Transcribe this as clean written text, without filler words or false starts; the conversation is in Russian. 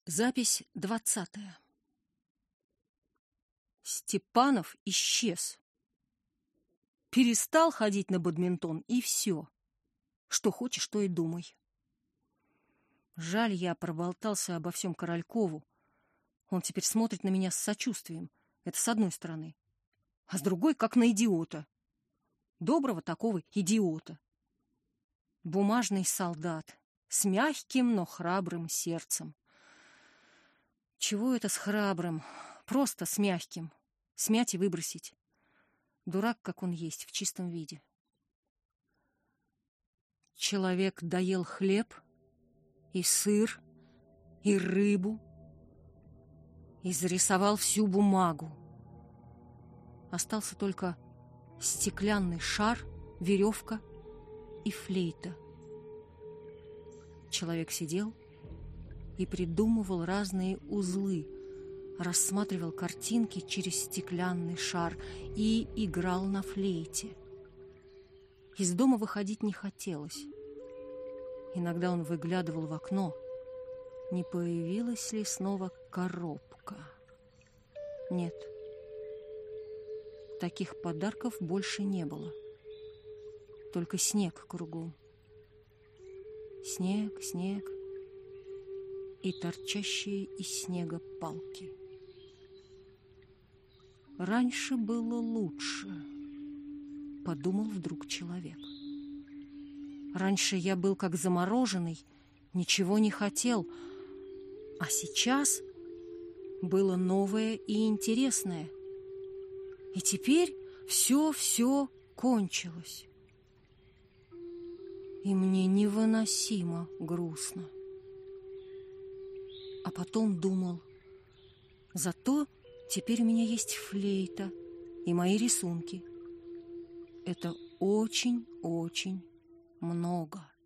Запись 20. Степанов исчез. Перестал ходить на бадминтон, и все. Что хочешь, то и думай. Жаль, я проболтался обо всем Королькову. Он теперь смотрит на меня с сочувствием. Это с одной стороны. А с другой, как на идиота. Доброго такого идиота. Бумажный солдат с мягким, но храбрым сердцем. Чего это с храбрым? Просто с мягким. Смять и выбросить. Дурак, как он есть, в чистом виде. Человек доел хлеб, и сыр, и рыбу, и зарисовал всю бумагу. Остался только стеклянный шар, веревка и флейта. Человек сидел и придумывал разные узлы, рассматривал картинки через стеклянный шар и играл на флейте. Из дома выходить не хотелось. Иногда он выглядывал в окно, не появилась ли снова коробка. Нет, таких подарков больше не было. Только снег кругом. Снег, снег и торчащие из снега палки. Раньше было лучше, подумал вдруг человек. Раньше я был как замороженный, ничего не хотел, а сейчас было новое и интересное. И теперь все кончилось. И мне невыносимо грустно. А потом думал, зато теперь у меня есть флейта и мои рисунки. Это очень-очень много.